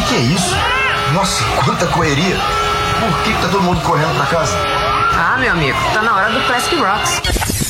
Que é isso? Nossa, quanta correria. Por que tá todo mundo correndo pra casa? Ah, meu amigo, tá na hora do Classic Rocks.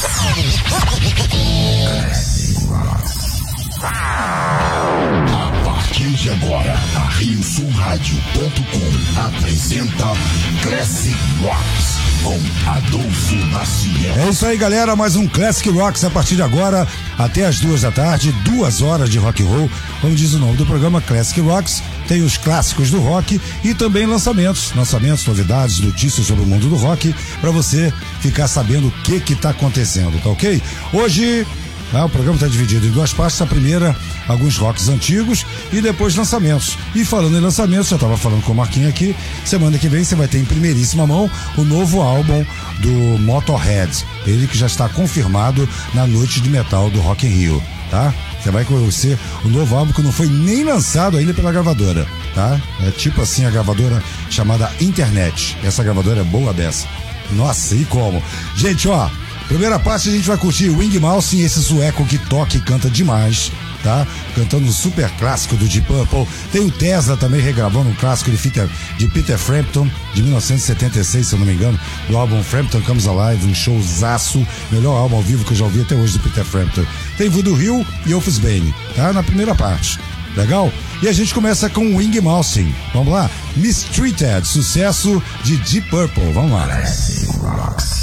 A partir de agora, a RioSulRádio.com apresenta Classic Rocks com Adolfo Nascimento. É isso aí, galera, mais um Classic Rocks a partir de agora até as 2 da tarde, 2 horas de rock and roll. Como diz o nome do programa, Classic Rocks, tem os clássicos do rock e também lançamentos, novidades, notícias sobre o mundo do rock, para você ficar sabendo o que tá acontecendo, tá ok? Hoje o programa está dividido em 2 partes. A primeira, alguns rocks antigos e depois lançamentos. E falando em lançamentos, já estava falando com o Marquinhos aqui, semana que vem você vai ter em primeiríssima mão o novo álbum do Motorhead. Ele que já está confirmado na Noite de Metal do Rock in Rio, tá? Você vai conhecer o novo álbum que não foi nem lançado ainda pela gravadora, tá? É tipo assim a gravadora chamada Internet. Essa gravadora é boa dessa. Nossa, e como? Gente, ó, primeira parte a gente vai curtir Wing Mouse, esse sueco que toca e canta demais, tá? Cantando um super clássico do Deep Purple. Tem o Tesla também regravando um clássico de Peter Frampton, de 1976, se eu não me engano, do álbum Frampton Comes Alive, um showzaço, melhor álbum ao vivo que eu já ouvi até hoje do Peter Frampton. Tem Voodoo Hill e Office Bane, tá? Na primeira parte. Legal? E a gente começa com Wing Mouse. Vamos lá? Mistreated, sucesso de Deep Purple. Vamos lá. Classic Rocks.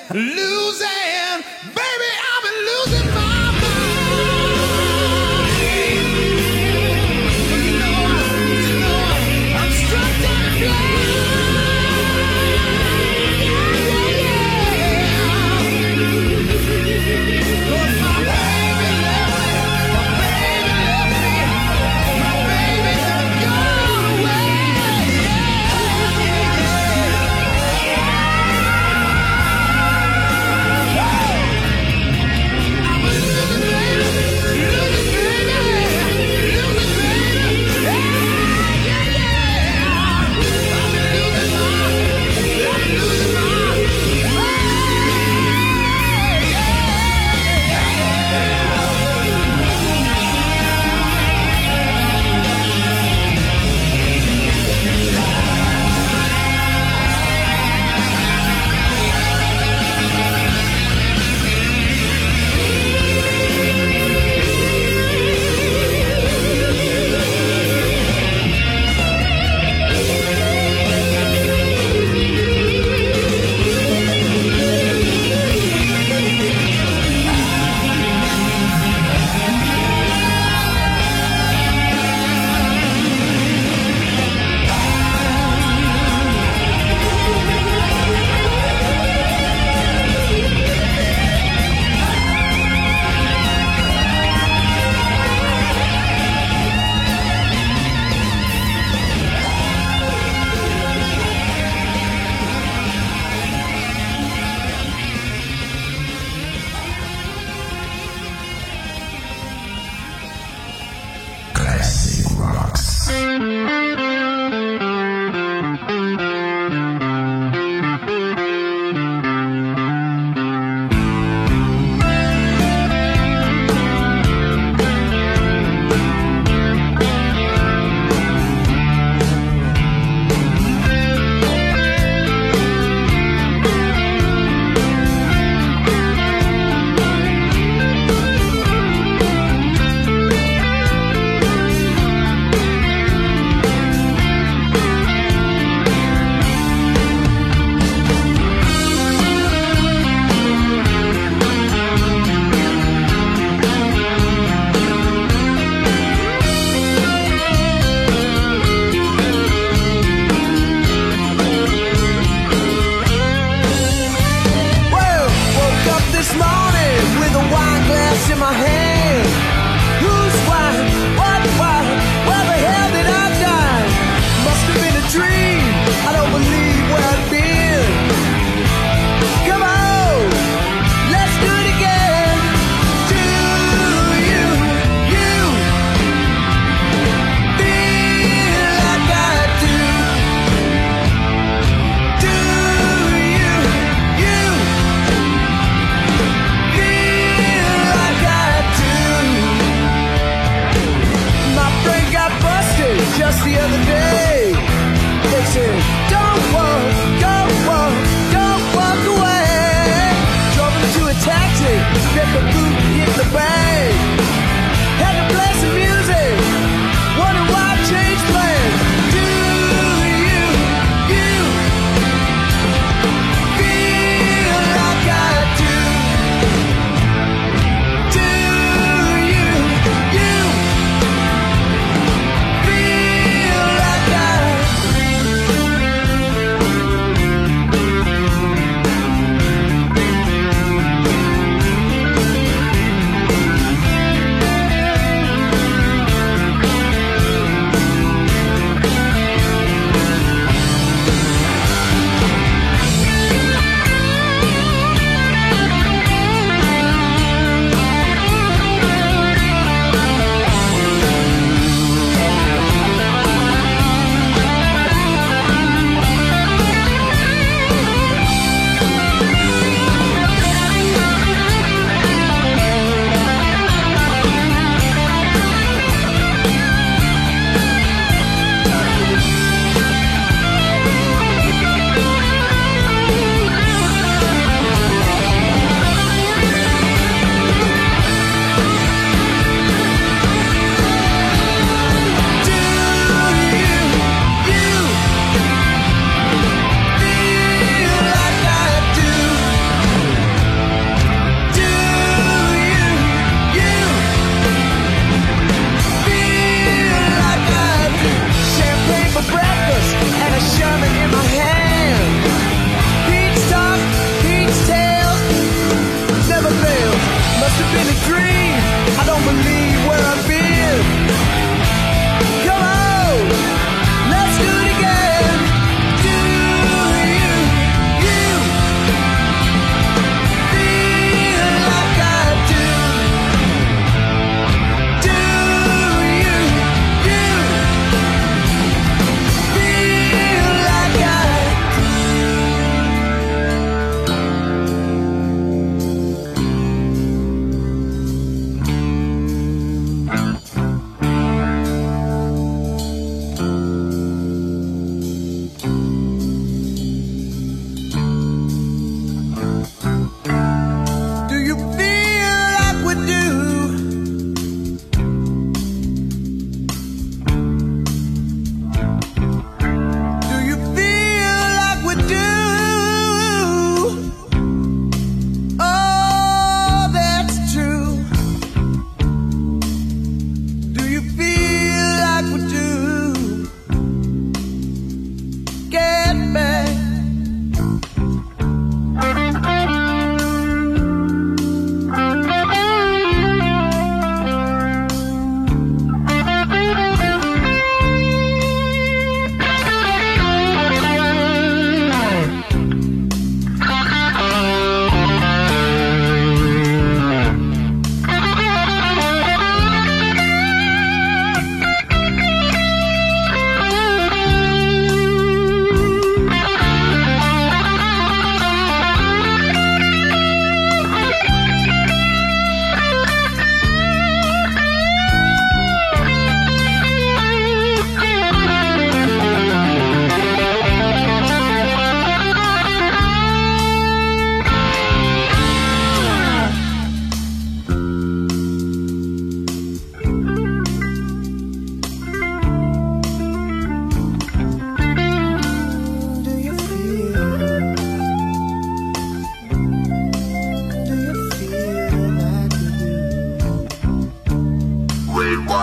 losing, baby, I've been losing my mind. You know, I'm struck down the just the other day. They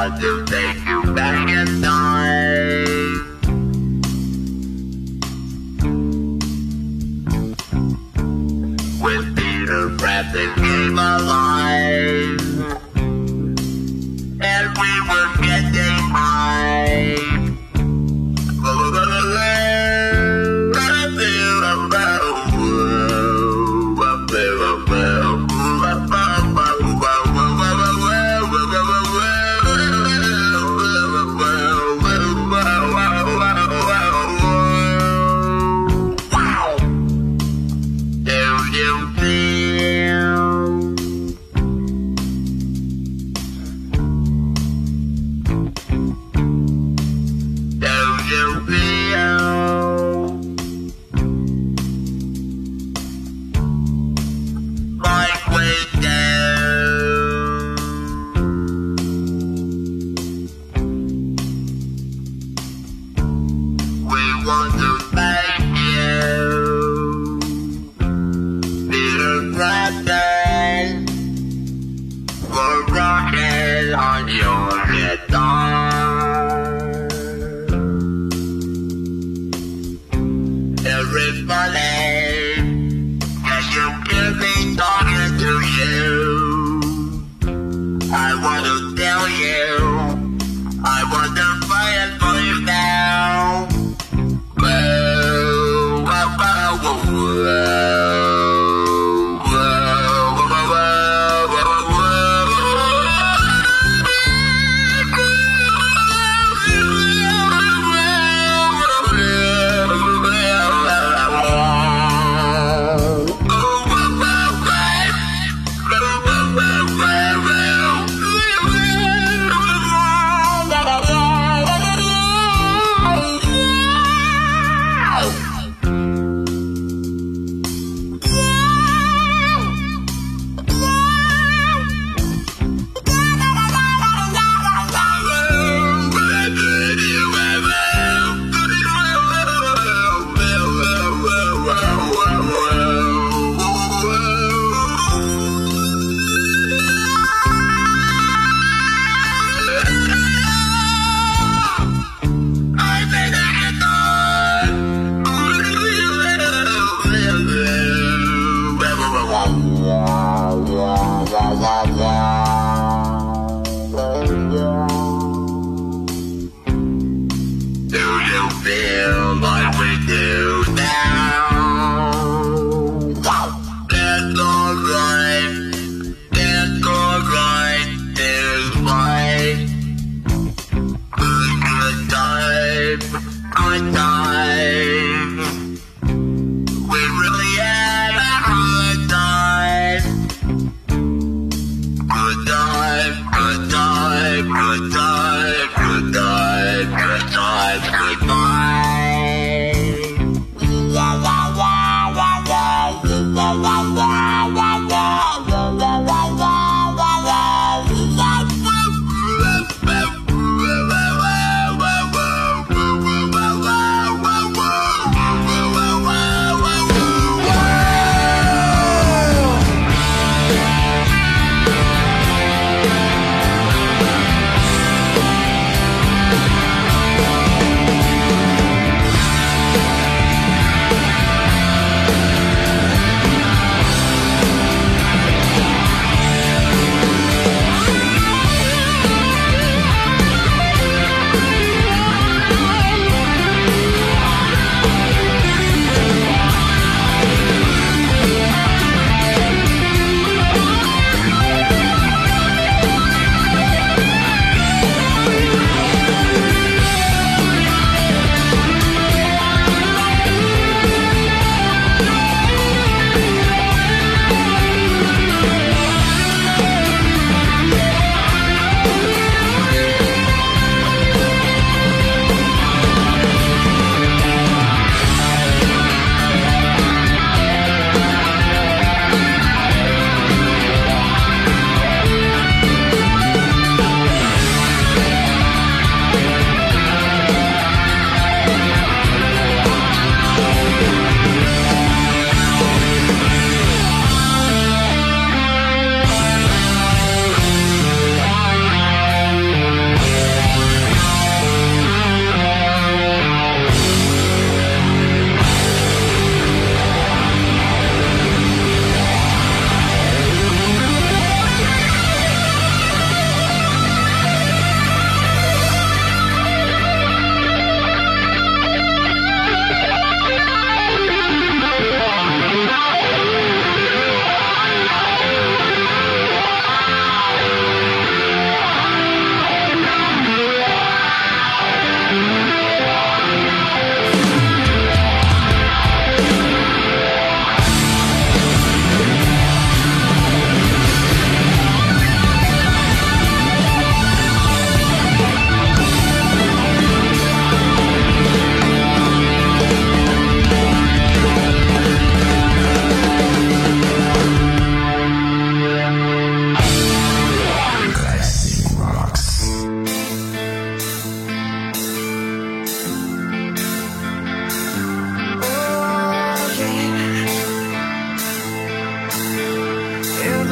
want to take you back in time. With Peter Frampton came alive, and we were getting high.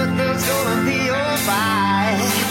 everything's gonna be alright.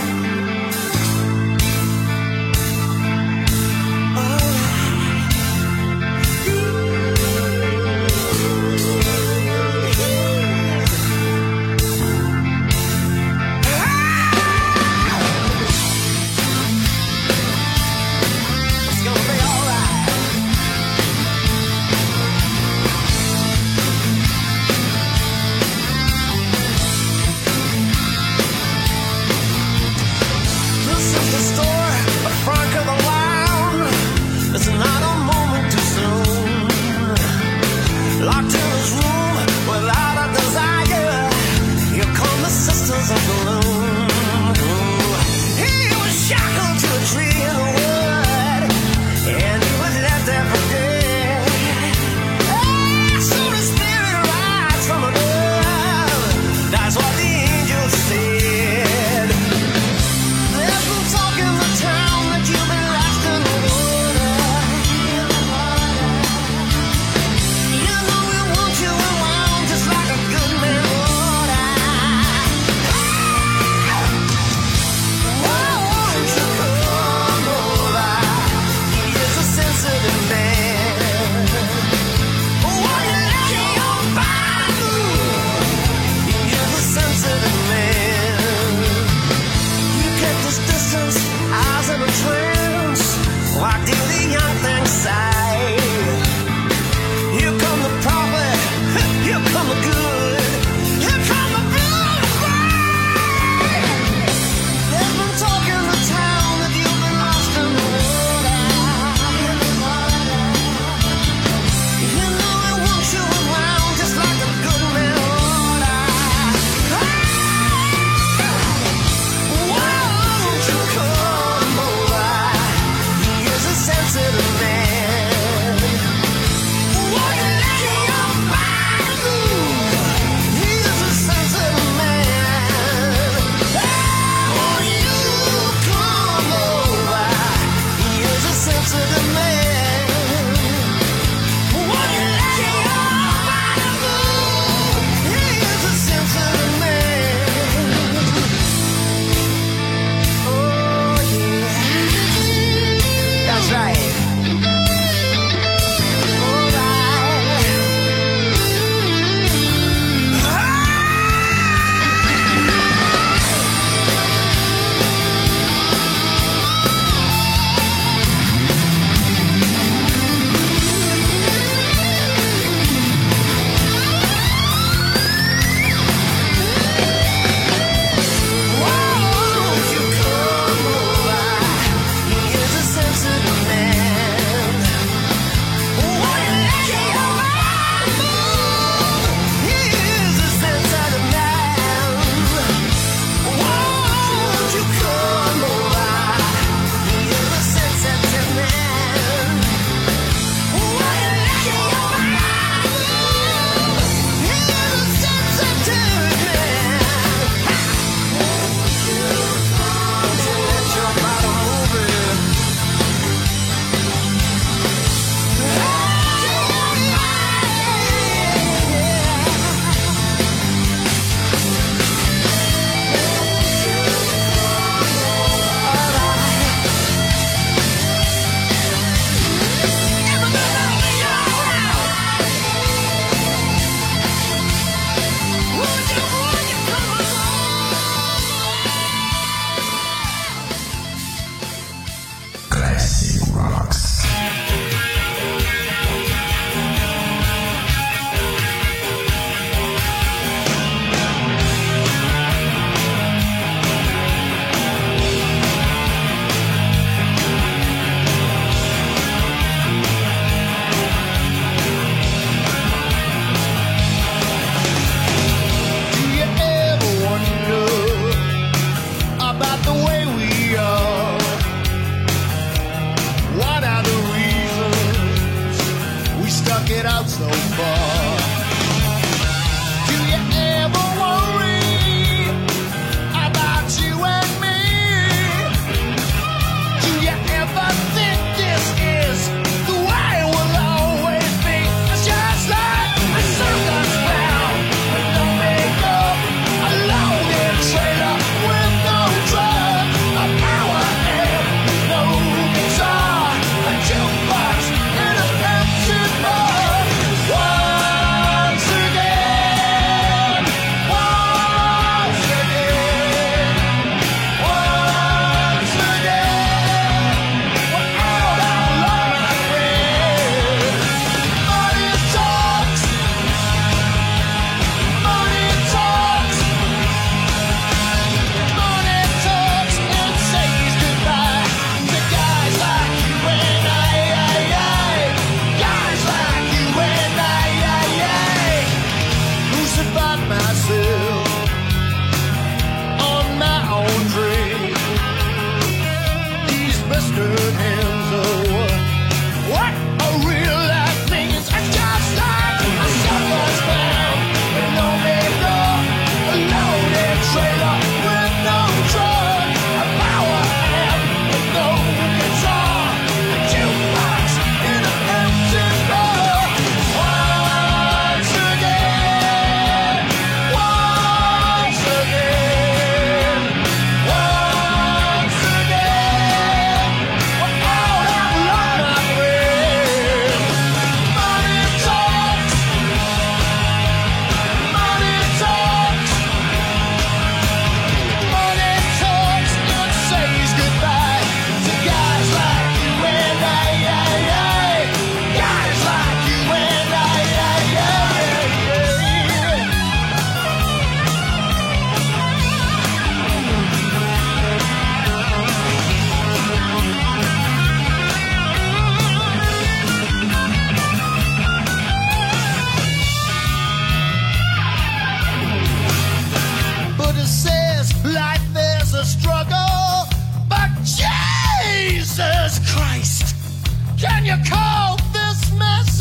Everybody says life is a struggle, but Jesus Christ, can you call this mess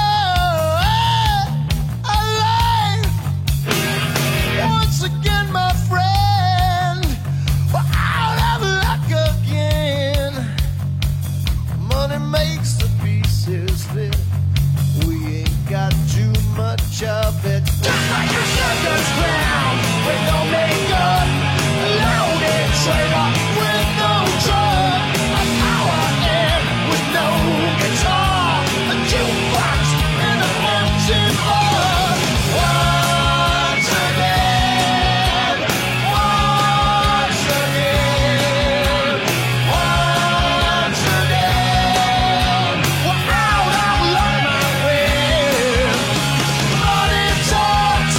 alive? Once again, my friend, we're out of luck again. Money makes the pieces fit. We ain't got too much of it. Just like a circus clown with no makeup, a loaded trailer with no truck, a power amp with no guitar, a jukebox and an empty bar. Once again, once again, once again, we're out of luck, my friend. Money talks,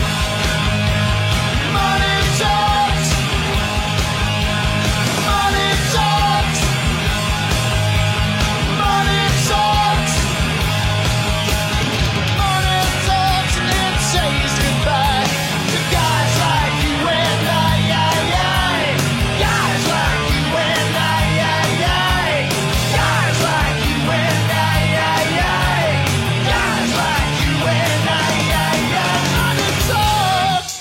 money talks, money talks, money talks, money talks, and it says goodbye to guys like you and I, guys like you and I, guys like you and I, guys like you and I, money talks.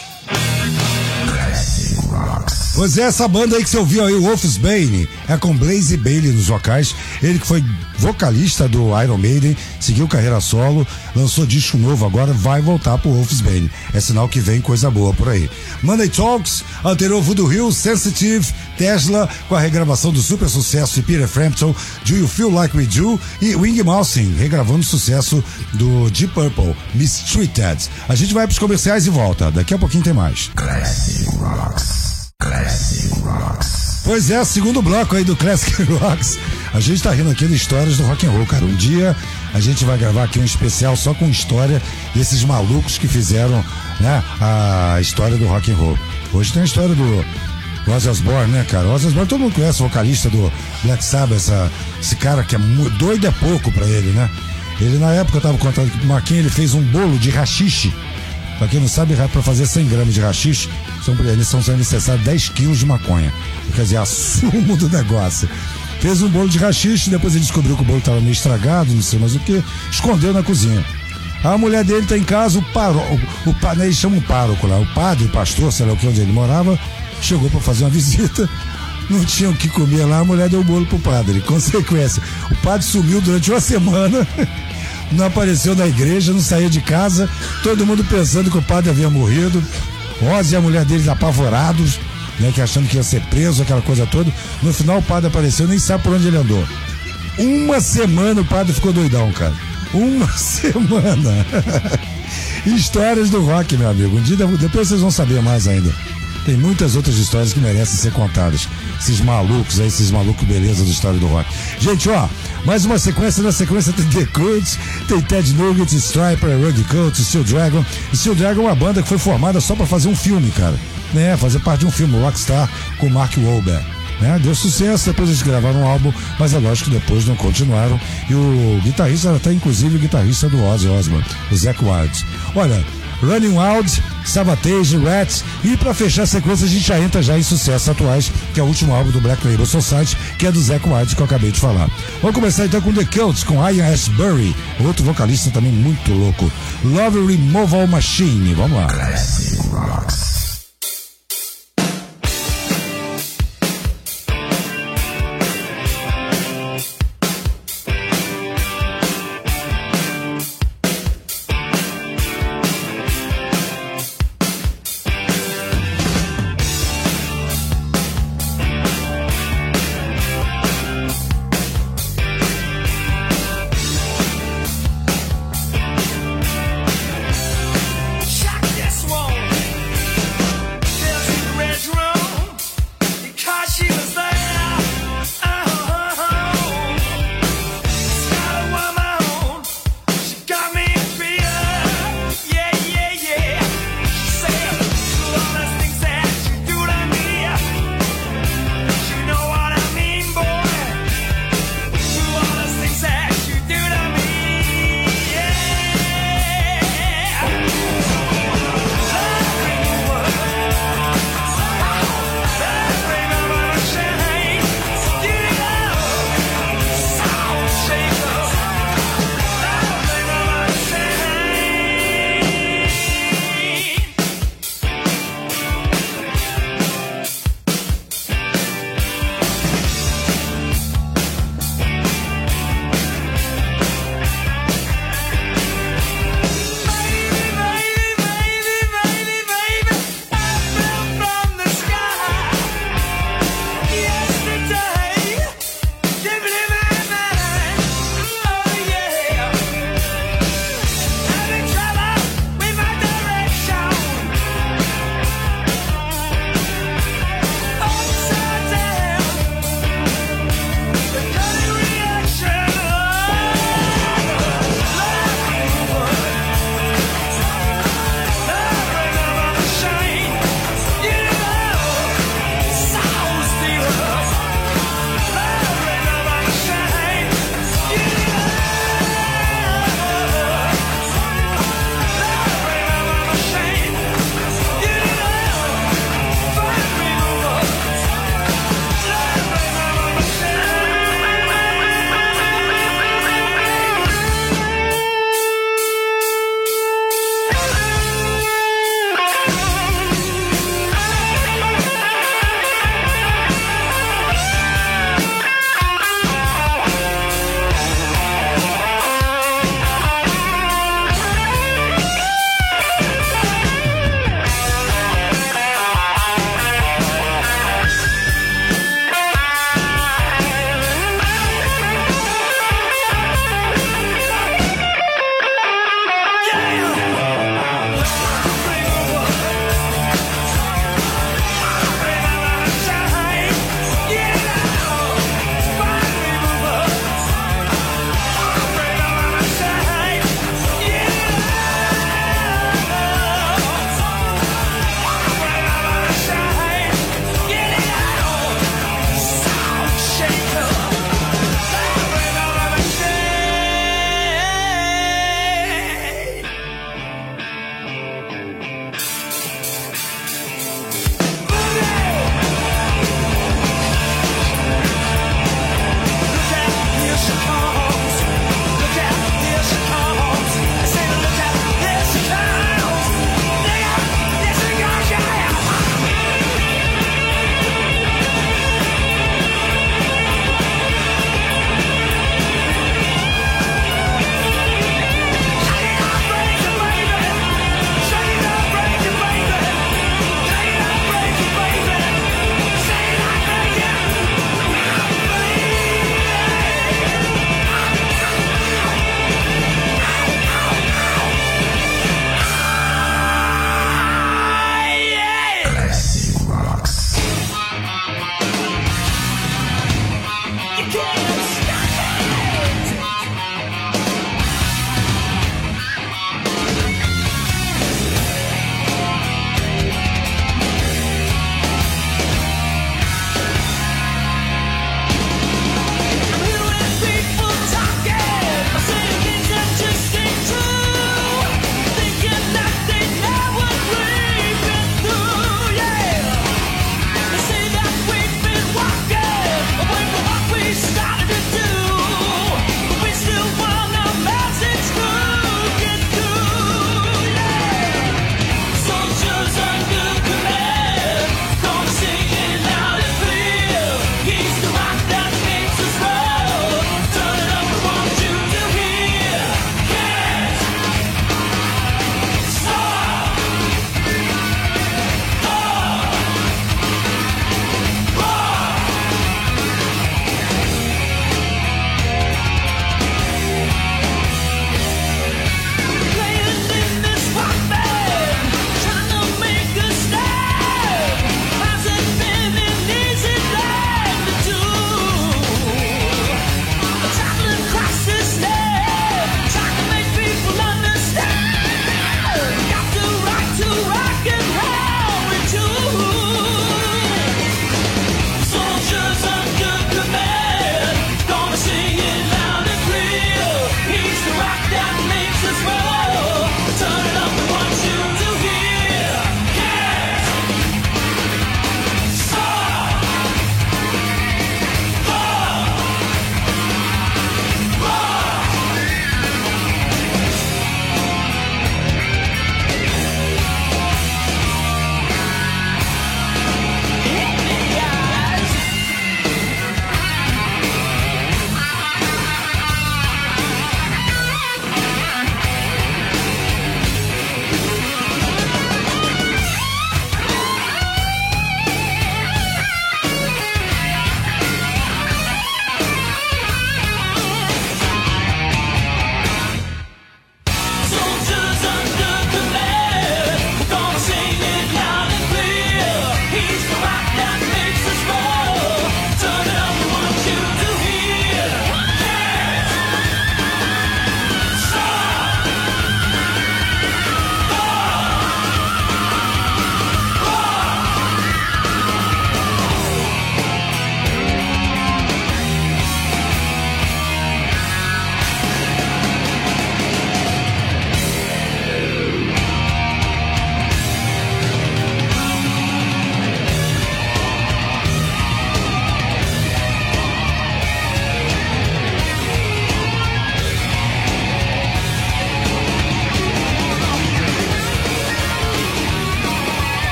Classic Rocks. Pois é, essa banda aí que você ouviu aí, o Wolfsbane, é com Blaze Bayley nos vocais. Ele que foi vocalista do Iron Maiden, seguiu carreira solo, lançou disco novo agora, vai voltar pro Wolfsbane. É sinal que vem coisa boa por aí. Monday Talks, anterior Voodoo Hill, Sensitive, Tesla, com a regravação do super sucesso de Peter Frampton, Do You Feel Like We Do, e Wing Mousing, regravando o sucesso do Deep Purple, Mistreated. A gente vai pros comerciais e volta. Daqui a pouquinho tem mais. Classic Rocks. Classic Rocks. Pois é, segundo bloco aí do Classic Rocks. A gente tá rindo aqui de histórias do rock and roll, cara. Um dia a gente vai gravar aqui um especial só com história desses malucos que fizeram, né, a história do rock and roll. Hoje tem a história do Ozzy Osbourne, né, cara? Ozzy Osbourne, todo mundo conhece, o vocalista do Black Sabbath, esse cara que é doido é pouco pra ele, né? Ele, na época, eu tava contando que o Marquinhos, ele fez um bolo de haxixe. Pra quem não sabe, para fazer 100 gramas de haxixe, são necessários 10 quilos de maconha. Quer dizer, assumo do negócio. Fez um bolo de haxixe, depois ele descobriu que o bolo estava meio estragado, não sei mais o que, escondeu na cozinha. A mulher dele tá em casa, eles chamam o pároco lá, o padre, o pastor, sei lá o que, onde ele morava, chegou para fazer uma visita, não tinha o que comer lá, a mulher deu o bolo pro padre. Consequência, o padre sumiu durante uma semana, não apareceu na igreja, não saía de casa, todo mundo pensando que o padre havia morrido. Ozzy e a mulher dele apavorados, né, que achando que ia ser preso, aquela coisa toda. No final o padre apareceu, nem sabe por onde ele andou. Uma semana o padre ficou doidão, cara. Uma semana. Histórias do rock, meu amigo. Um dia, depois vocês vão saber mais ainda. Tem muitas outras histórias que merecem ser contadas. Esses malucos aí, esses malucos beleza da história do rock. Gente, ó, mais uma sequência. Na sequência tem The Croods, tem Ted Nugent, Striper, Rugged Coat, Steel Dragon. Steel Dragon é uma banda que foi formada só pra fazer um filme, cara. Né, fazer parte de um filme, Rockstar, com Mark Wahlberg. Né, deu sucesso, depois eles gravaram um álbum, mas é lógico que depois não continuaram. E o guitarrista era até inclusive o guitarrista do Ozzy Osbourne, o Zakk Wylde. Olha, Running Wild, Savatage, Rats, e pra fechar a sequência a gente já entra já em sucessos atuais, que é o último álbum do Black Label Society, que é do Zakk Wylde, que eu acabei de falar. Vamos começar então com The Cults, com Ian Astbury, outro vocalista também muito louco. Love Removal Machine, vamos lá. Classic Rocks. Shut this wall.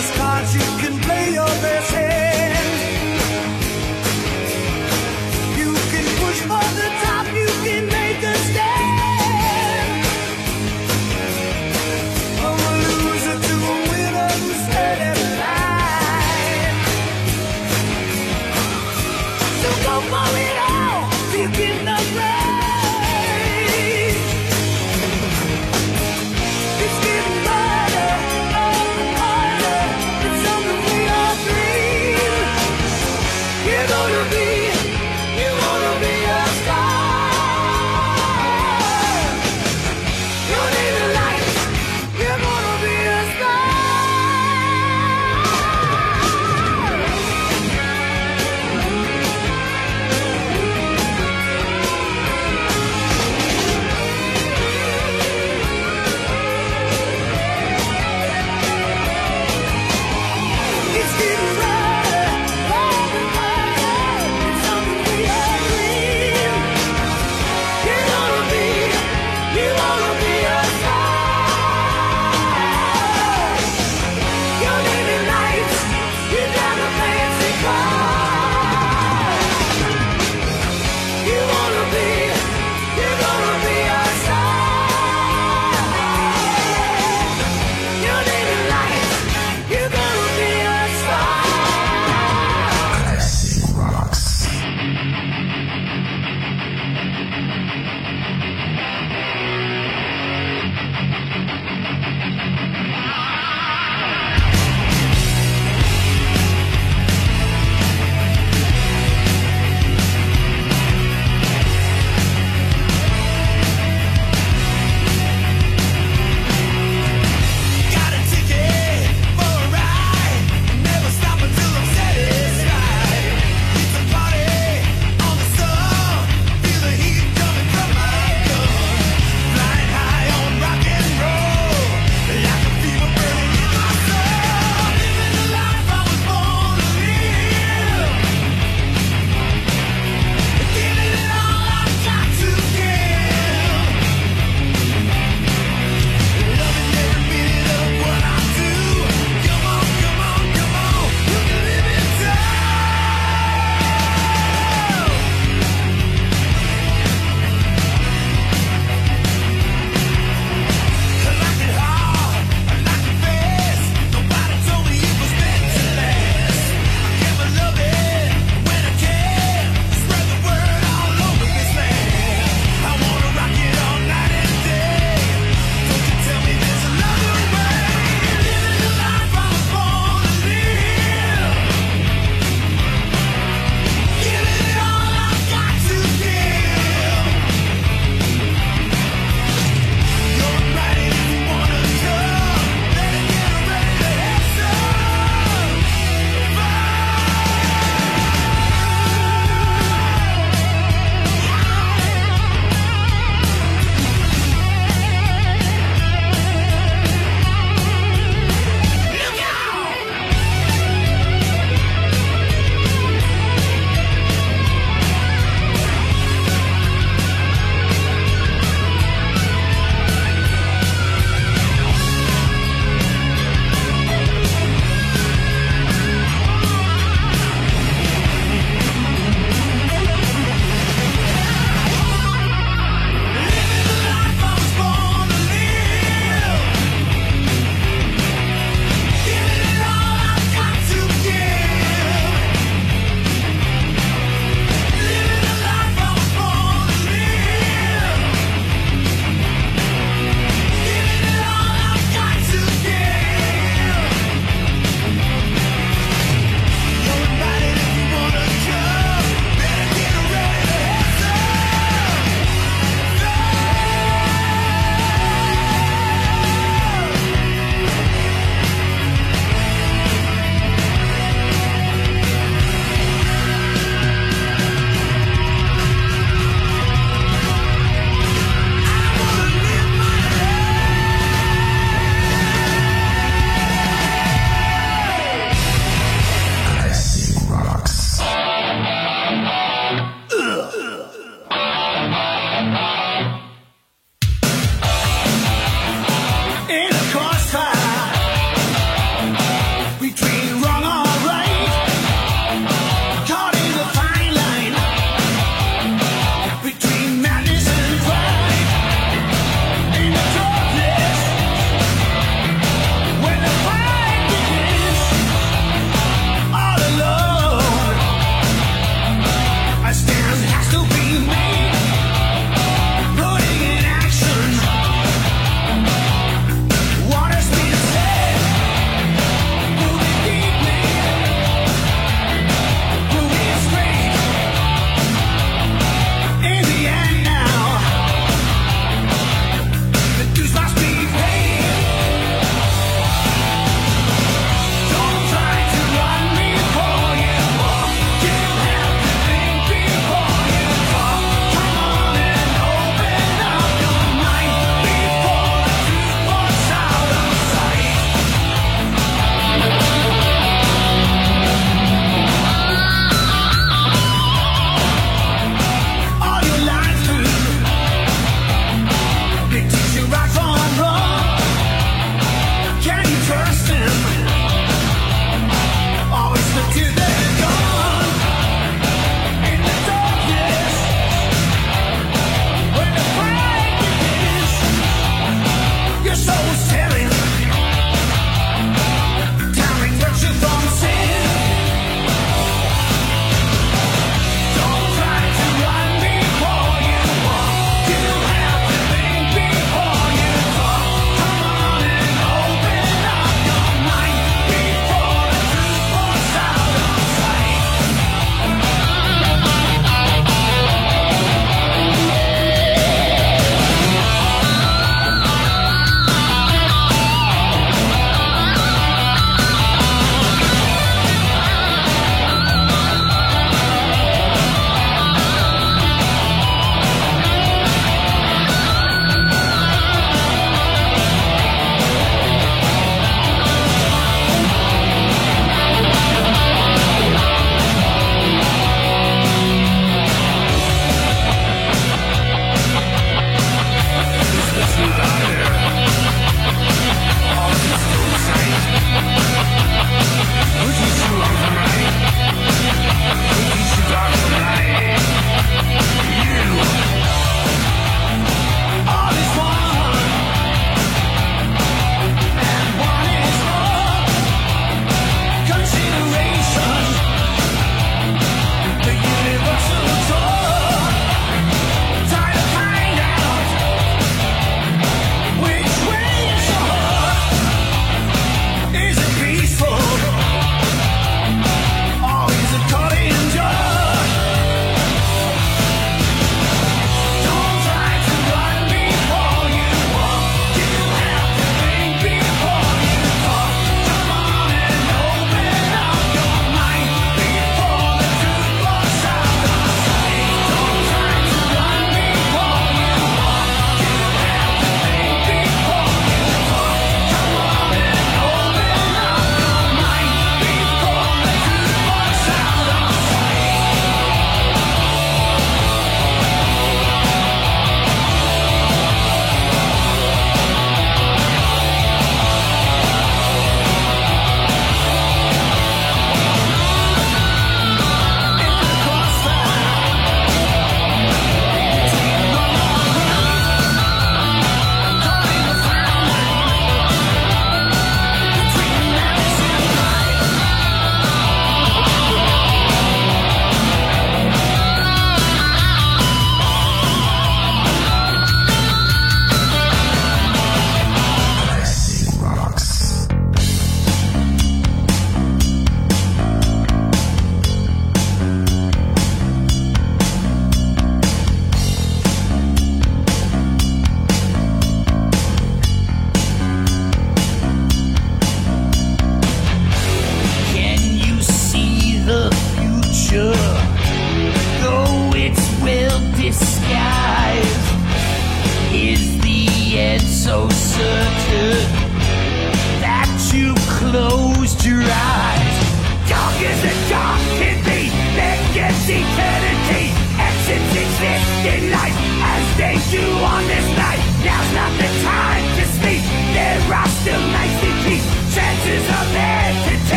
best cards, you can play your best hand. You can push for the top, you can make a stand. From a loser to a winner who's steady line. So go for it all, begin the race. It's getting harder, harder. It's on the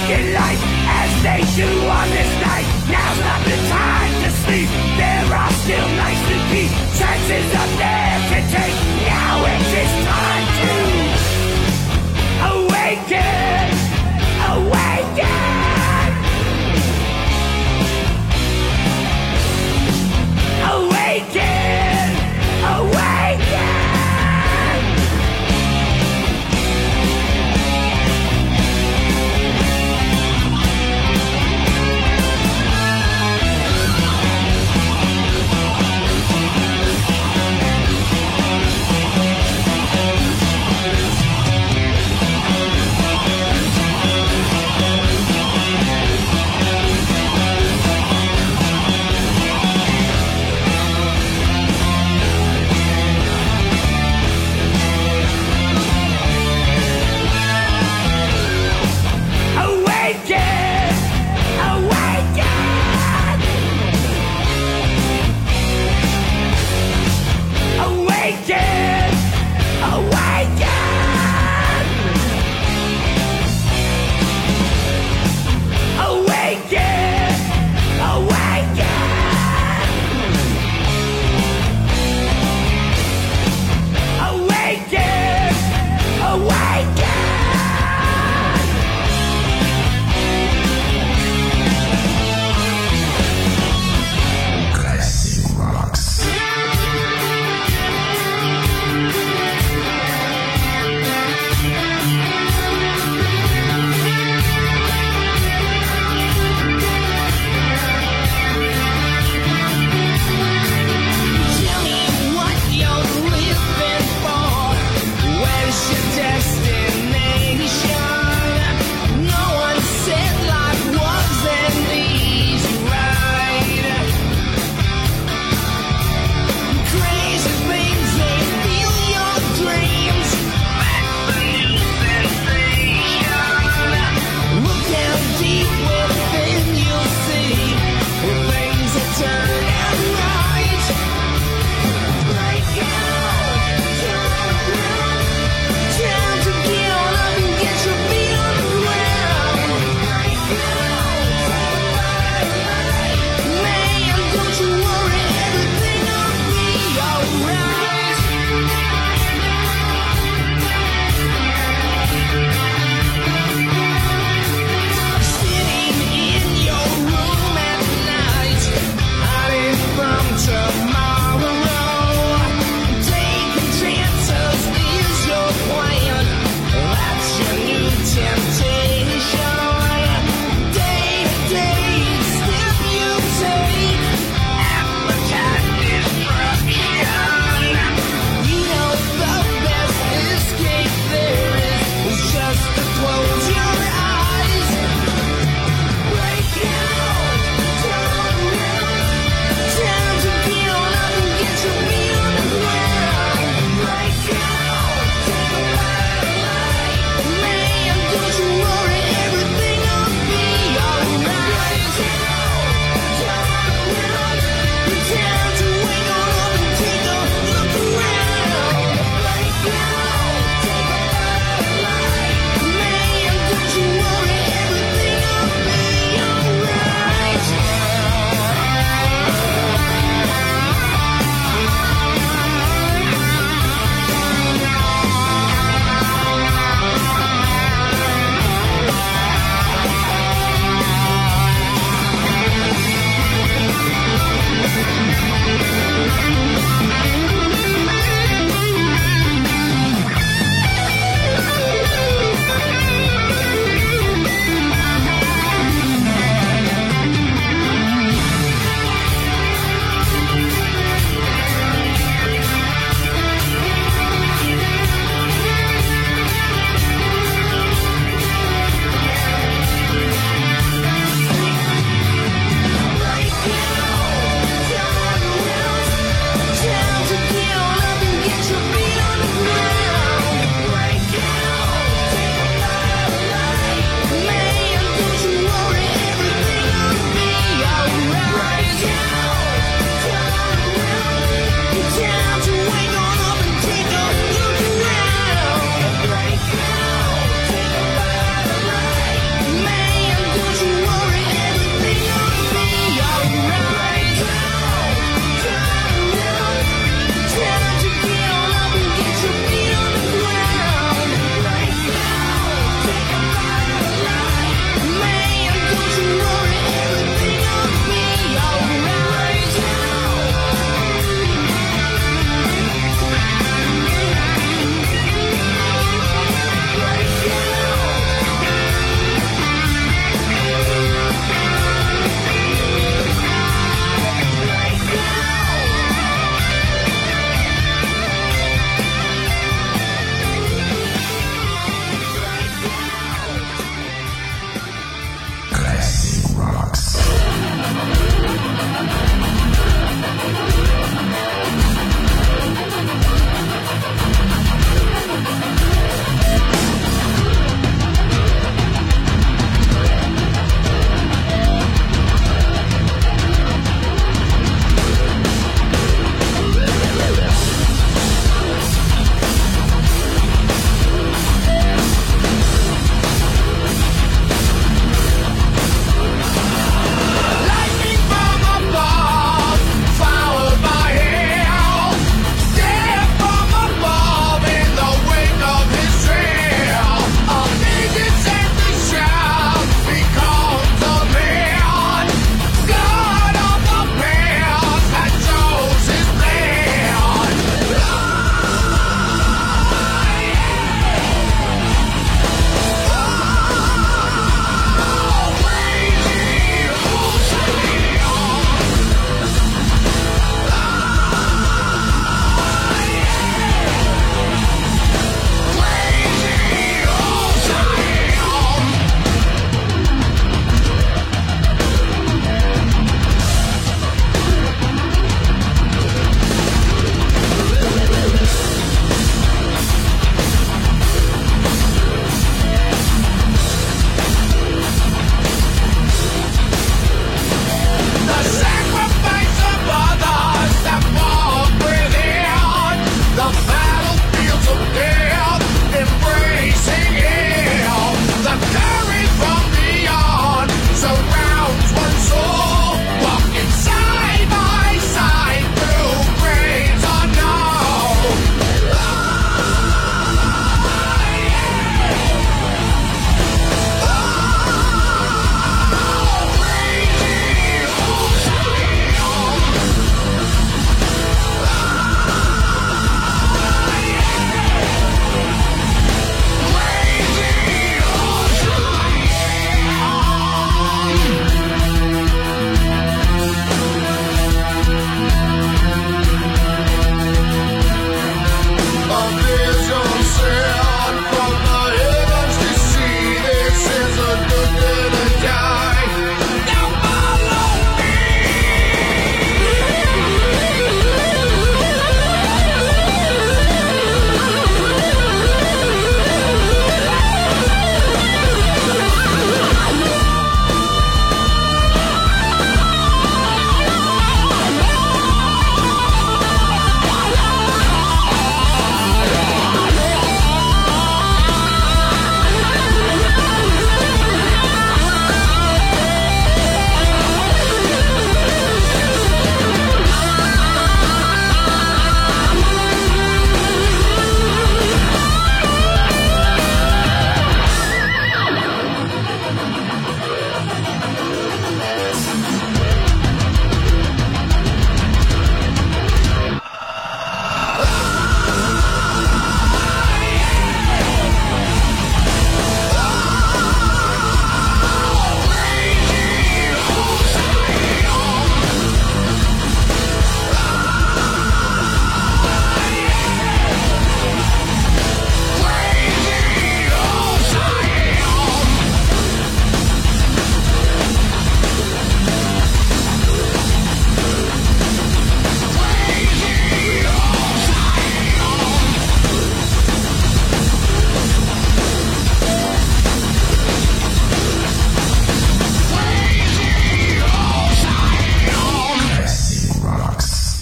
risking life as they do on this night. Now's not the time to sleep. There are still nights to keep. Chances are there to take. Now it is time to awaken. Awaken. Awaken. Awaken.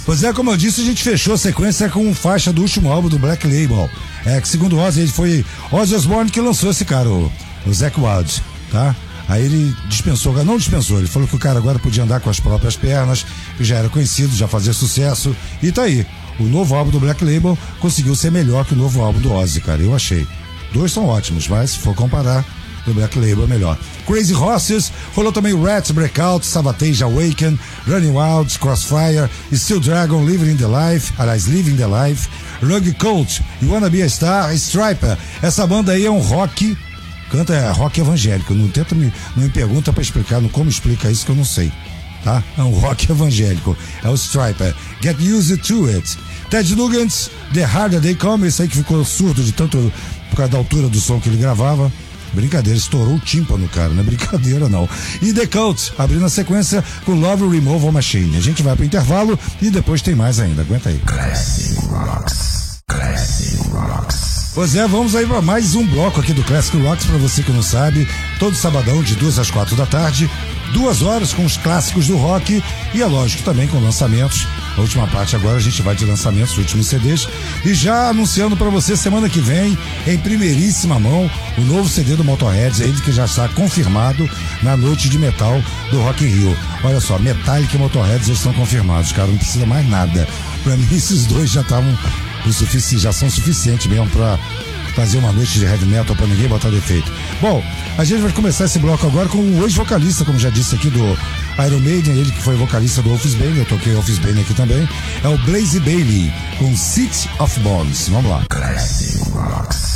Pois é, como eu disse, a gente fechou a sequência com faixa do último álbum do Black Label. Que segundo o Ozzy, foi Ozzy Osbourne que lançou esse cara, o Zakk Wylde, tá? Aí ele não dispensou, ele falou que o cara agora podia andar com as próprias pernas, que já era conhecido, já fazia sucesso, e tá aí. O novo álbum do Black Label conseguiu ser melhor que o novo álbum do Ozzy, cara, eu achei. 2 são ótimos, mas se for comparar, do Black Label é melhor. Crazy Horses, rolou também Rats, Breakout, Savatage, Awaken, Running Wild, Crossfire, Steel Dragon, Living the Life, Rug Cult, You Wanna Be a Star, Striper. Essa banda aí é um rock, canta rock evangélico, não me pergunta pra explicar, como explica isso que eu não sei, tá? É um rock evangélico, é o Striper. Get Used to It. Ted Nugent, The Harder They Come, esse aí que ficou surdo de tanto, por causa da altura do som que ele gravava. Brincadeira, estourou o tímpano, cara, não é brincadeira não. E The Cult, abrindo a sequência com Love Removal Machine. A gente vai pro intervalo e depois tem mais ainda, aguenta aí. Classic Rocks. Classic Rocks. Pois é, vamos aí para mais um bloco aqui do Classic Rocks, para você que não sabe, todo sabadão de 2 às 4 da tarde, 2 horas com os clássicos do rock e é lógico também com lançamentos. A última parte agora a gente vai de lançamentos, últimos CDs, e já anunciando para você semana que vem, em primeiríssima mão, o novo CD do Motorhead, ele que já está confirmado na noite de metal do Rock in Rio. Olha só, Metallica e Motorhead já estão confirmados, cara, não precisa mais nada. Para mim esses dois já estavam já são suficientes mesmo para fazer uma noite de heavy metal para ninguém botar defeito. Bom, a gente vai começar esse bloco agora com o ex-vocalista, como já disse aqui, do Iron Maiden, ele que foi vocalista do Office Bane, eu toquei Office Bane aqui também, é o Blaze Bayley, com City of Bones. Vamos lá. Classic Rocks.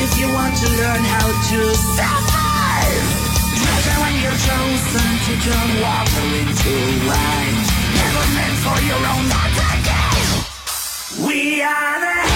if you want to learn how to survive. Treasure when you're chosen to turn water into wine. Never meant for your own life again. We are the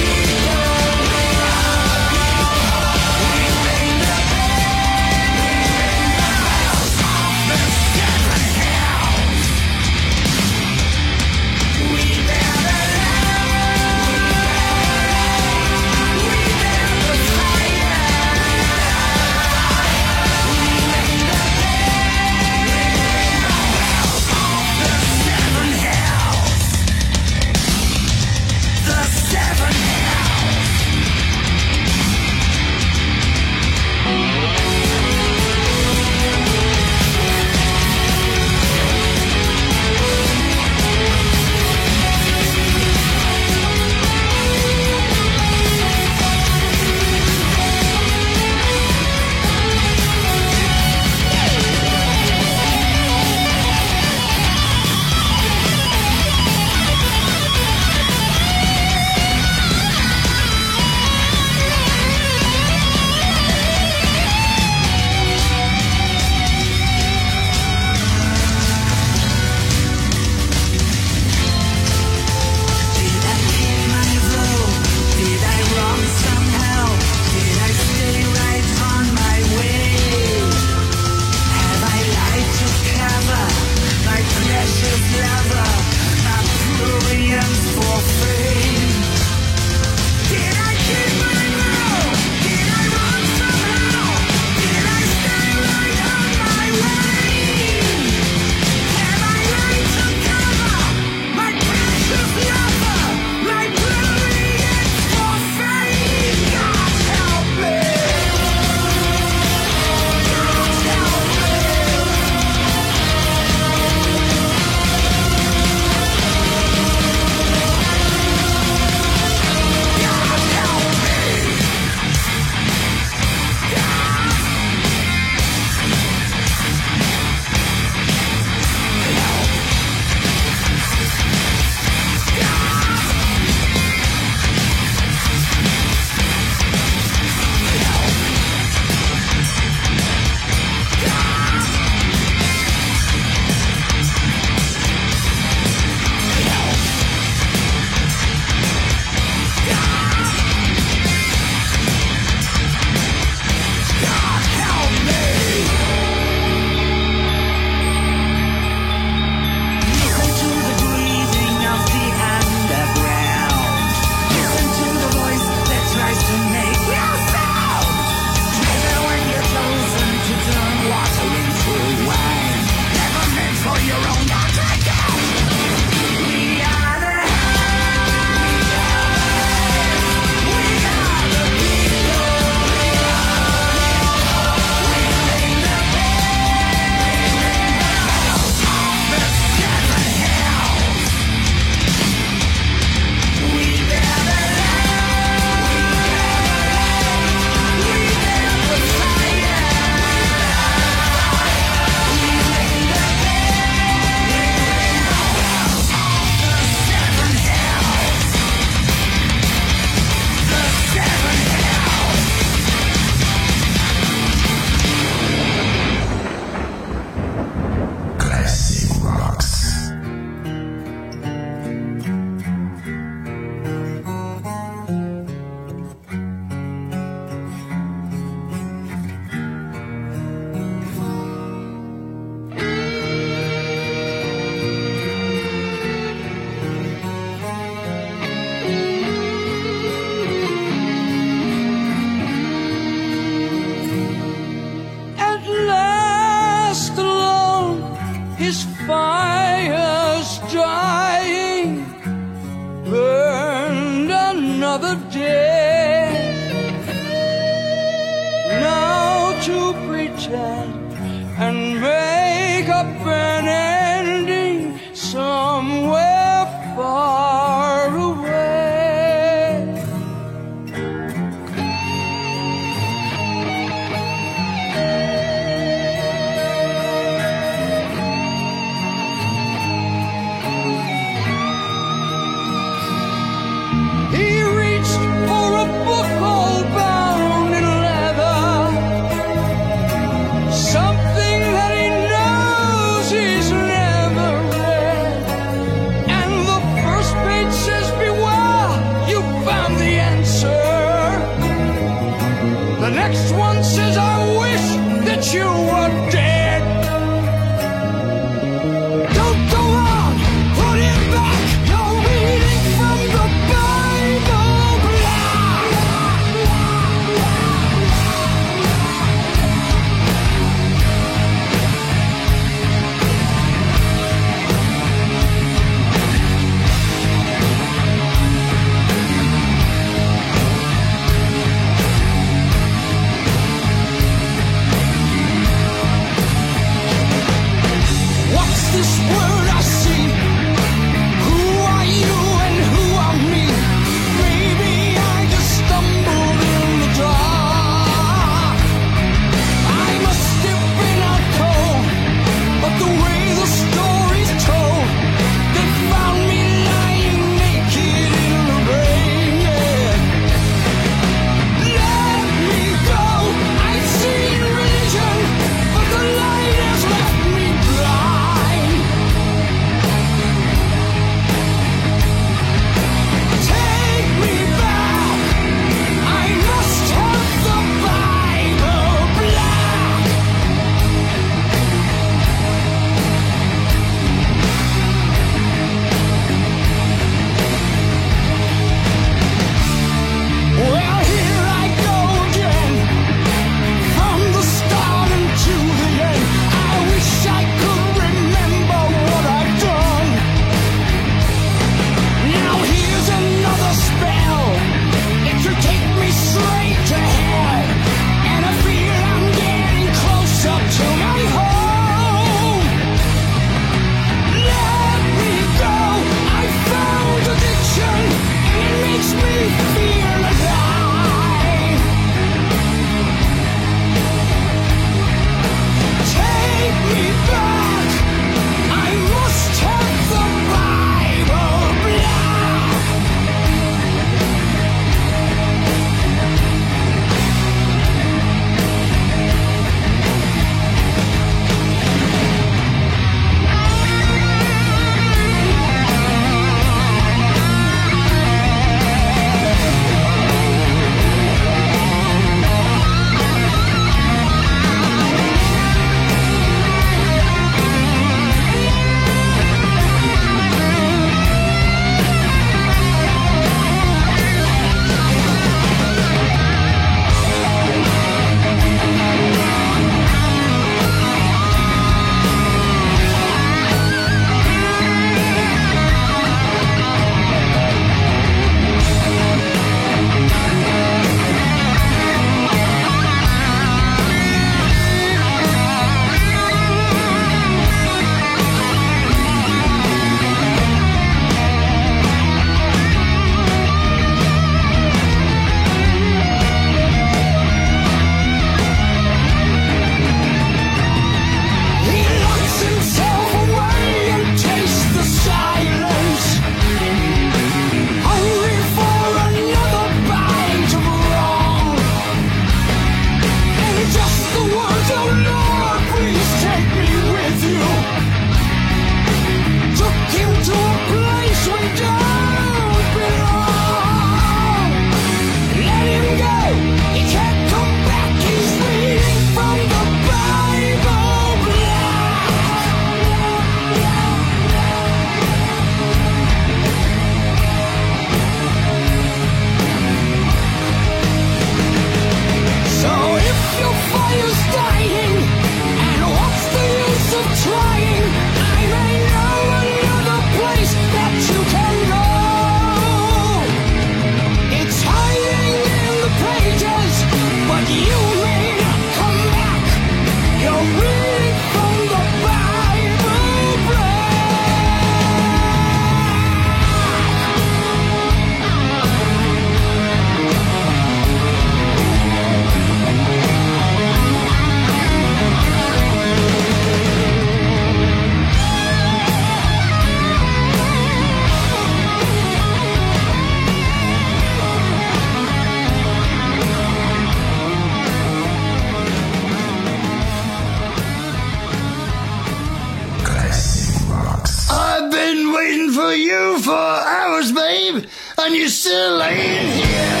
you for hours, babe, and you're still laying here.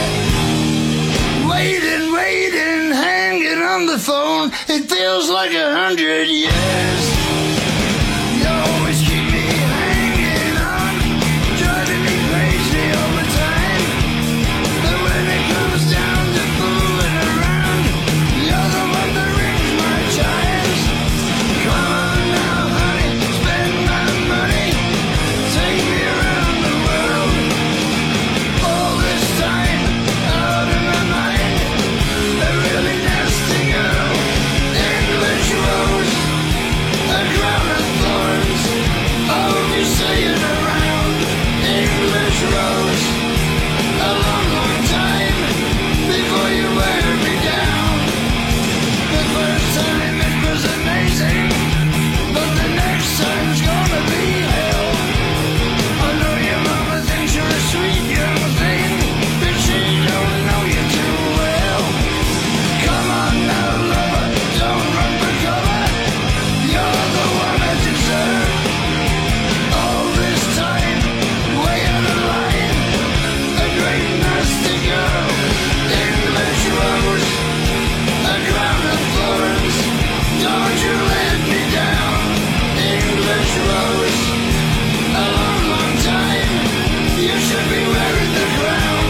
Waiting, hanging on the phone. It feels like 100 years. You always keep me hanging on, driving me crazy all the time. But when it comes down to fooling around, you're the one that rings my chimes. Come on now, honey, spend my money, take me around the world. All this time, out of my mind, a really nasty girl. English rose, a crown of thorns. I hope you say it around. English rose, a long, long time before you wear me down. The first time it was amazing, but the next time's gonna be hell. I know your mama thinks you're a sweet young thing, but she don't know you too well. Come on now, lover, don't run for cover. You're the one I deserve. All this time, way out of line, a great nasty girl. English rose, a crown of thorns. Don't you let me down. English rose, a long, long time. You should be wearing the crown.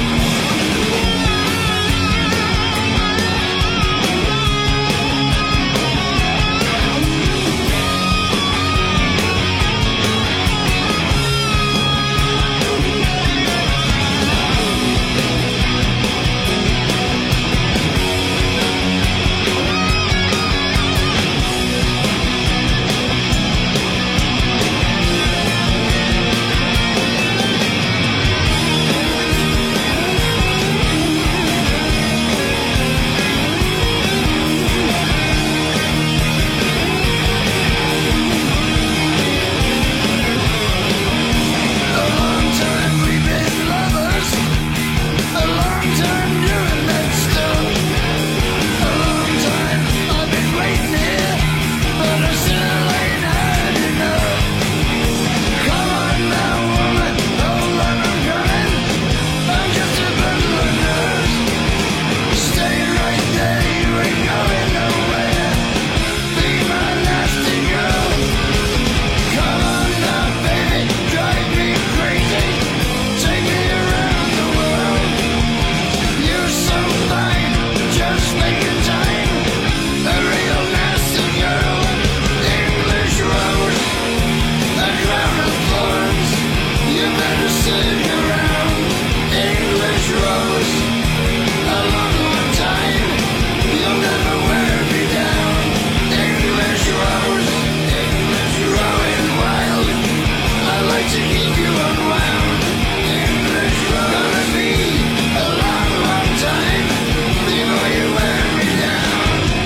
A long time we've been lovers, a long time doing that stuff. A long time I've been waiting here, but I still ain't had enough. Come on now, woman, hold on, I'm coming. I'm just a bundle of nerves. Stay right there, you ain't going nowhere. Be my nasty girl. Come on now, baby, drive me crazy. Take me around the world. You're so fine, just making time. A real nasty girl. English rose, a crown of thorns. You better stick around. English rose, a long, long time. You'll never wear me down. English rose, English growing wild. I like to keep you unwound. English rose, gonna be a long, long time before you wear me down.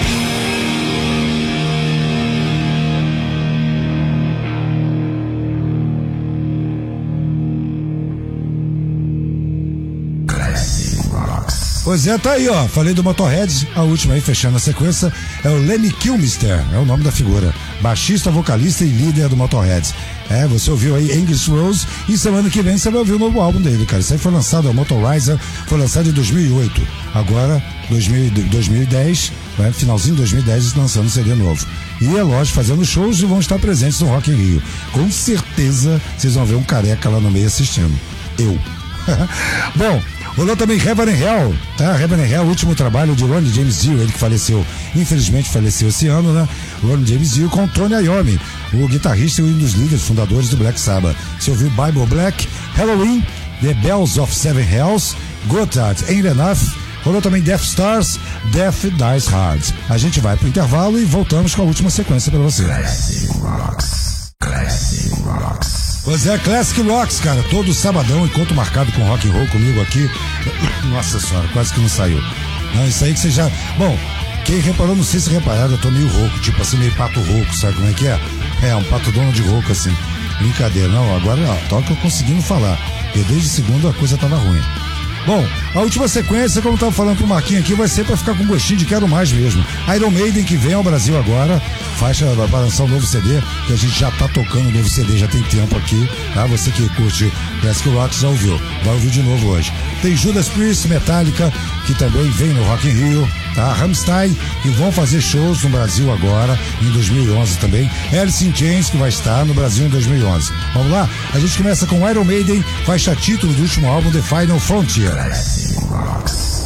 Classic Rocks. Pois é, tá aí, ó. Falei do Motorhead, a última aí fechando a sequência é o Lemmy Kilmister, é o nome da figura. Baixista, vocalista e líder do Motorhead. É, você ouviu aí English Rose e semana que vem você vai ouvir o novo álbum dele, cara. Isso aí foi lançado, o Motorizer, foi lançado em 2008. Agora, 2010, né, finalzinho de 2010, lançando um CD novo. E é lógico, fazendo shows e vão estar presentes no Rock in Rio. Com certeza vocês vão ver um careca lá no meio assistindo. Eu. Bom, rolou também Heaven and Hell, tá? Heaven and Hell, o último trabalho de Ronnie James Dio, ele que faleceu, infelizmente faleceu esse ano, né? Ronnie James Dio com Tony Iommi, o guitarrista e um dos líderes fundadores do Black Sabbath. Você ouviu Bible Black, Halloween, The Bells of Seven Hells, Gotthard, Ain't Enough. Rolou também Death Stars, Death Dies Hard. A gente vai pro intervalo e voltamos com a última sequência pra você. Classic Rocks. Classic Rocks. Pois é, Classic Rocks, cara, todo sabadão, encontro marcado com rock and roll comigo aqui. Nossa senhora, quase que não saiu. Não, isso aí que você já... Bom, quem reparou, não sei se repararam, eu tô meio rouco, tipo assim, meio pato rouco, sabe como é que é? É, um pato dono de rouco, assim. Brincadeira, não, agora, ó, tô que eu conseguindo falar. Porque desde segunda a coisa tava ruim. Bom, a última sequência, como eu tava falando pro Marquinhos aqui, vai ser pra ficar com gostinho de quero mais mesmo. Iron Maiden, que vem ao Brasil agora, faixa para lançar um novo CD, que a gente já tá tocando o novo CD, já tem tempo aqui, tá? Você que curte Classic Rock já ouviu, vai ouvir de novo hoje. Tem Judas Priest, Metallica, que também vem no Rock in Rio, tá? Rammstein, que vão fazer shows no Brasil agora, em 2011 também. Alice in Chains, que vai estar no Brasil em 2011. Vamos lá? A gente começa com Iron Maiden, faixa título do último álbum, The Final Frontier. Classic Rocks.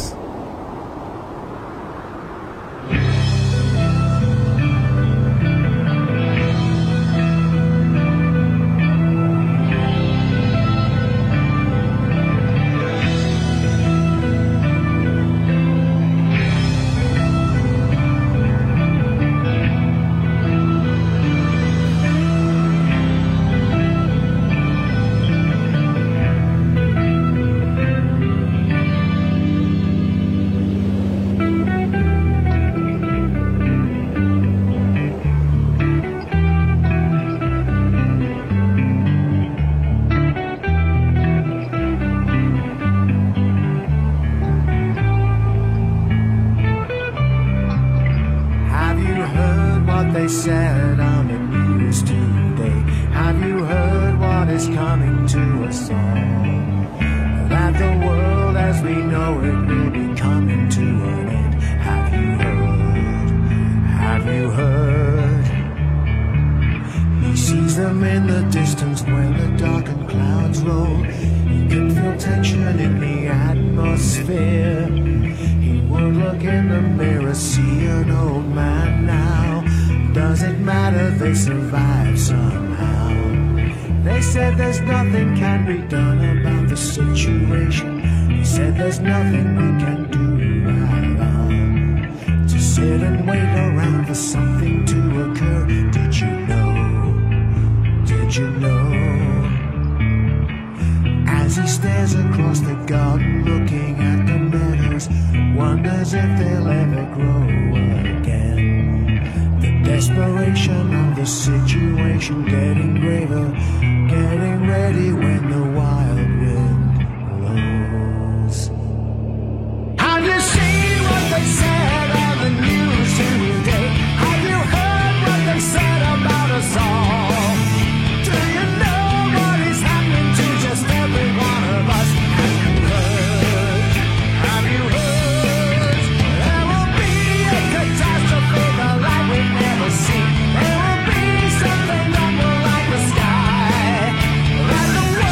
Something that will light the sky. Like the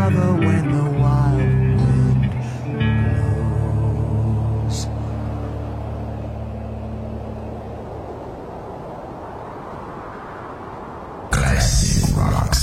lover when the wild wind blows. Classic Rocks.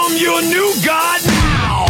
become your new god now.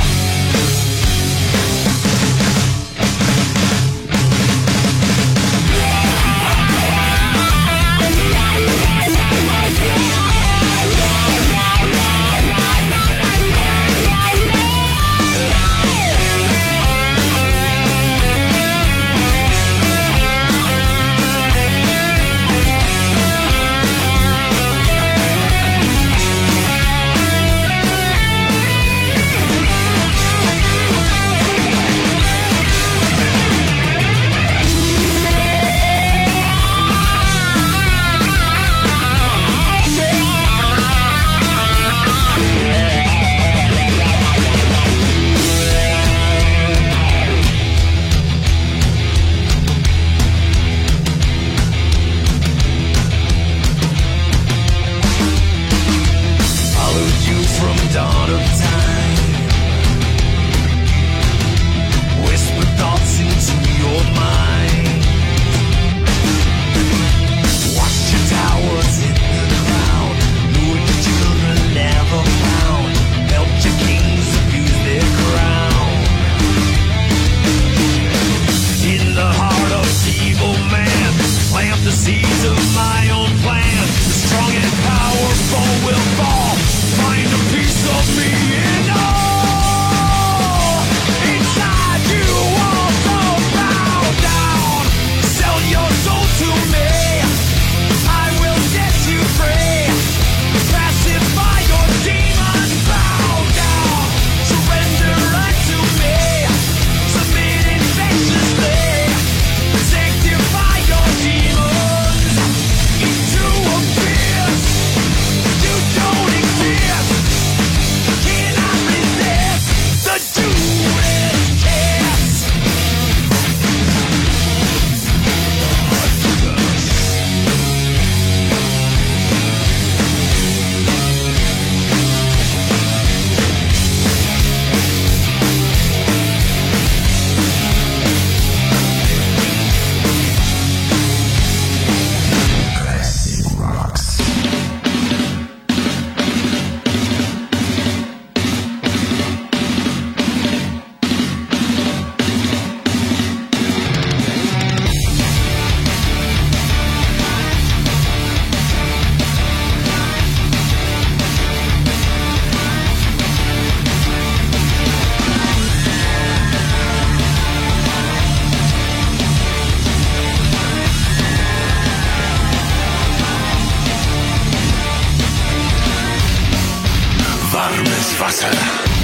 Wasser,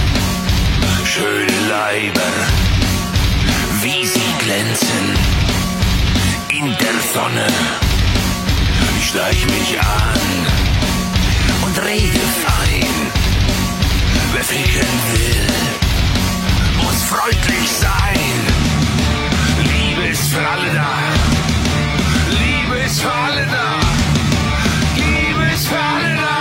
schöne Leiber, wie sie glänzen in der Sonne. Ich schleich mich an und rede fein. Wer ficken will, muss freundlich sein. Liebe ist für alle da, Liebe ist für alle da, Liebe ist für alle da.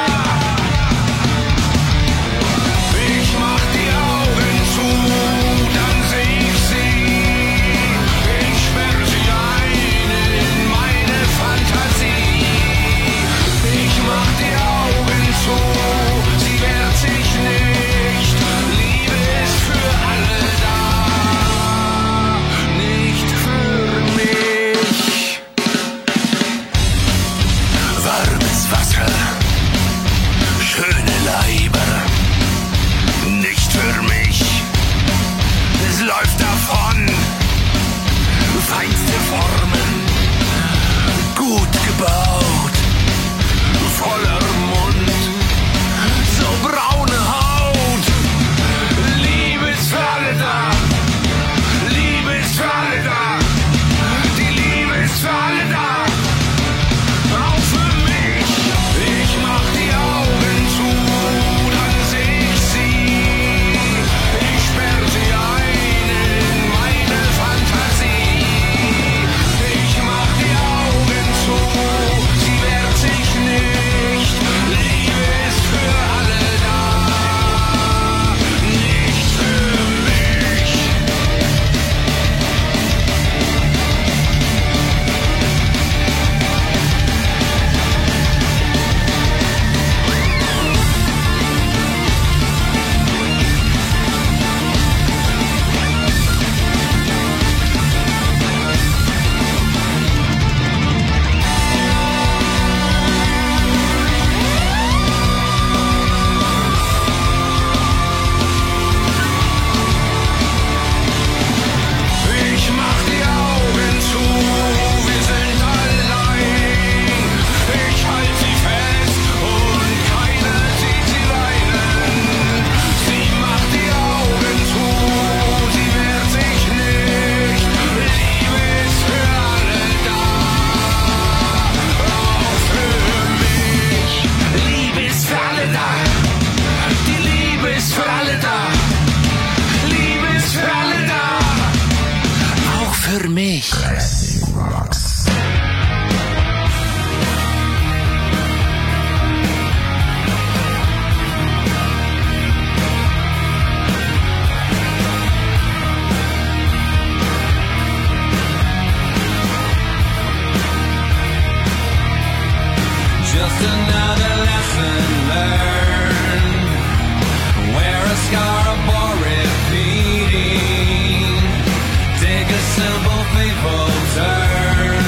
Just another lesson learned. Wear a scar upon repeating. Take a simple, faithful turn.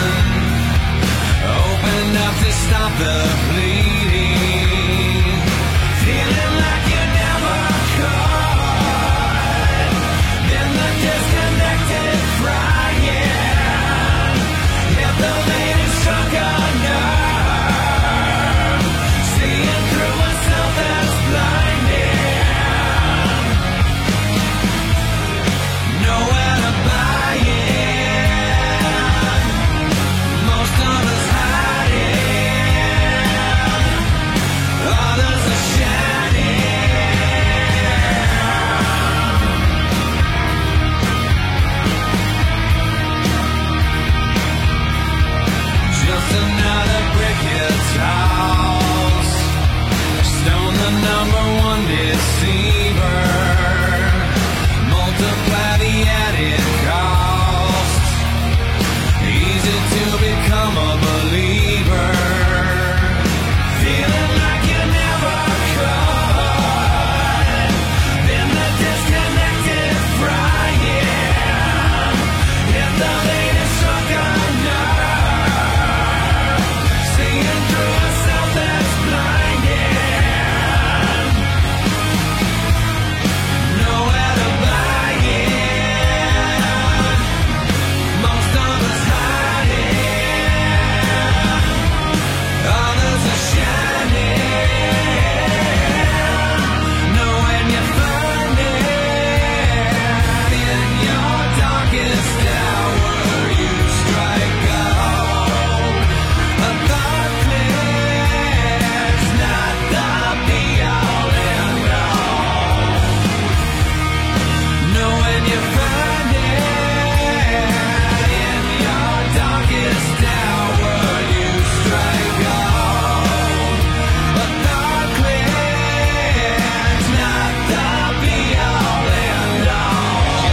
Open up to stop the bleeding. Feeling like you never could. Then the disconnected frying. If the lady struck a nerve. Seeing through a self that's blinding. Nowhere to buy it. Most of us hiding. Others are just another brick hits house. Stone the number one deceiver. Multiply the added cost. Easy to become a believer. Feeling like you never could. Then the disconnected frying. If the lady struck a nerve. Seeing through a self that's blinding. Nowhere to buy it. Most of us hiding. Others are shining. Know when you find it. In your darkest hour you strike gold. A thought clears, not the be-all and all. Know when you find it. In your darkest hour you strike gold. A thought clears, not the be-all and all.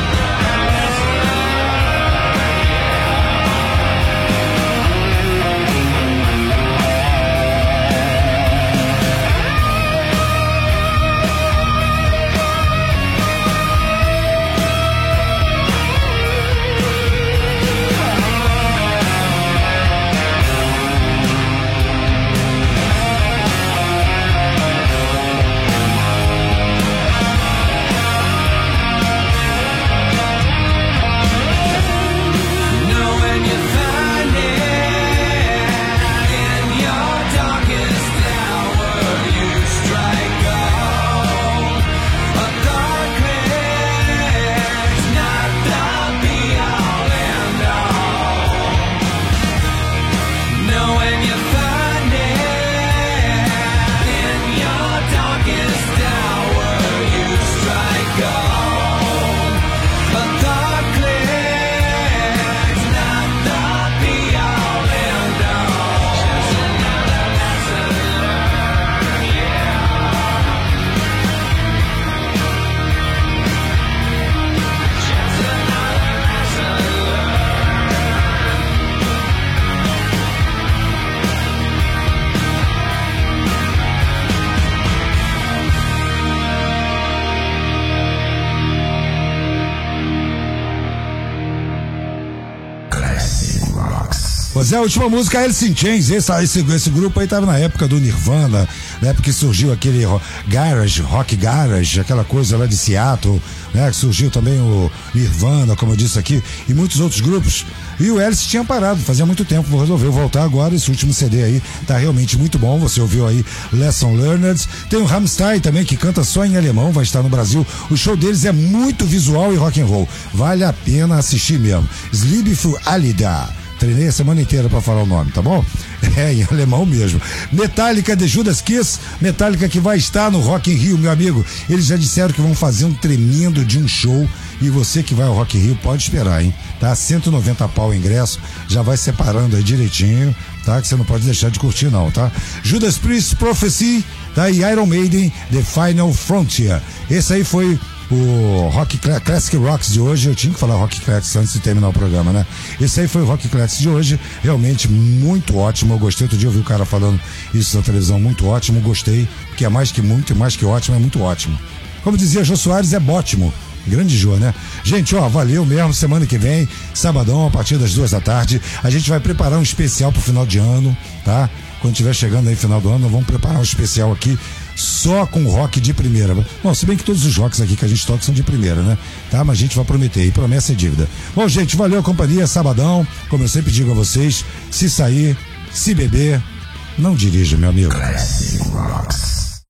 Know when you find it. In your darkest hour you strike gold. A thought clears, not the be-all and all. Know when you find it. In your darkest hour you strike gold. A thought clears, not the be-all and all. Just another lesson learned, yeah. Just another lesson Classic Rocks. Pois é, a última música é Alice in Chains. Esse grupo aí tava na época do Nirvana, na época que surgiu aquele rock garage, aquela coisa lá de Seattle, né? Que surgiu também o Nirvana, como eu disse aqui, e muitos outros grupos. E o Alice tinha parado, fazia muito tempo, resolveu voltar agora. Esse último CD aí tá realmente muito bom. Você ouviu aí Lesson Learned. Tem o Rammstein também, que canta só em alemão, vai estar no Brasil. O show deles é muito visual e rock and roll. Vale a pena assistir mesmo. Sleep für Alida. Treinei a semana inteira pra falar o nome, tá bom? É, em alemão mesmo. Metallica, The Judas Kiss. Metallica que vai estar no Rock in Rio, meu amigo. Eles já disseram que vão fazer um tremendo de um show. E você que vai ao Rock in Rio pode esperar, hein? Tá? 190 pau o ingresso. Já vai separando aí direitinho, tá? Que você não pode deixar de curtir não, tá? Judas Priest, Prophecy, tá? E Iron Maiden, The Final Frontier. Esse aí foi o Classic Rocks de hoje. Eu tinha que falar Rock Classics antes de terminar o programa, né? Esse aí foi o Rock Classics de hoje, realmente muito ótimo. Eu gostei, outro dia eu vi o cara falando isso na televisão, muito ótimo, gostei, porque é mais que muito, mais que ótimo, é muito ótimo. Como dizia Jô Soares, é ótimo. Grande Jô, né? Gente, ó, valeu mesmo. Semana que vem, sabadão, a partir das 2 da tarde, a gente vai preparar um especial pro final de ano, tá? Quando estiver chegando aí final do ano, nós vamos preparar um especial aqui só com rock de primeira. Bom, se bem que todos os rocks aqui que a gente toca são de primeira, né? Tá? Mas a gente vai prometer, e promessa é dívida. Bom, gente, valeu a companhia, sabadão. Como eu sempre digo a vocês, se sair, se beber, não dirija, meu amigo. Classic Rocks.